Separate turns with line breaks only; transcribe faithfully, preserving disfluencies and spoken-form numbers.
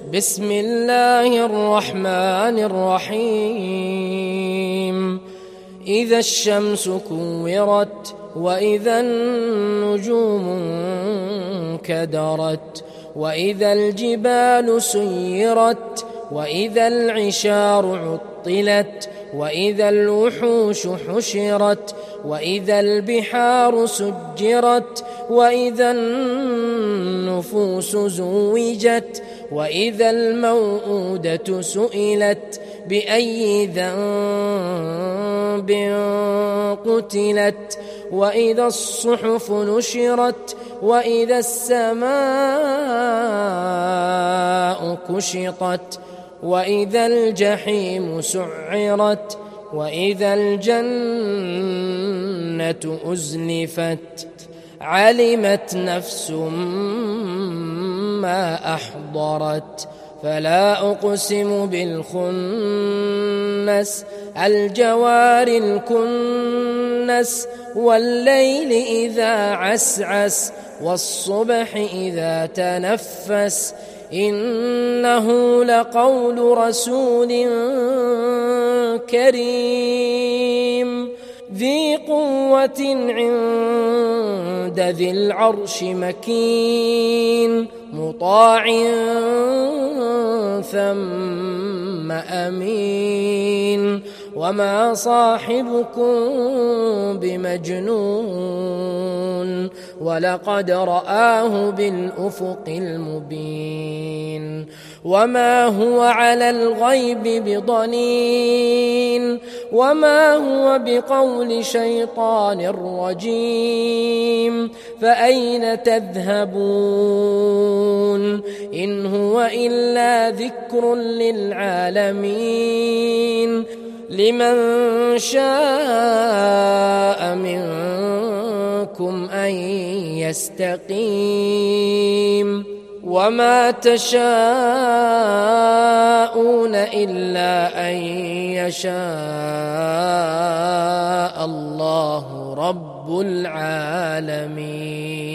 بسم الله الرحمن الرحيم إذا الشمس كورت وإذا النجوم انكدرت وإذا الجبال سيرت وإذا العشار عطلت وإذا الوحوش حشرت وإذا البحار سجرت وإذا النفوس زوجت وإذا الموءودة سئلت بأي ذنب قتلت وإذا الصحف نشرت وإذا السماء كشطت وإذا الجحيم سعرت وإذا الجنة أزلفت علمت نفس ما أحضرت فلا أقسم بالخنس الجوار الكنس والليل إذا عسعس والصبح إذا تنفس إنه لقول رسول كريم ذي قوة عند ذي العرش مكين مطاع ثم أمين وما صاحبكم بمجنون ولقد رآه بالأفق المبين وما هو على الغيب بضنين وما هو بقول شيطان رجيم فأين تذهبون إن هو إلا ذكر للعالمين لمن شاء منكم أن يستقيم وما تشاءون إلا أن يشاء الله رب العالمين.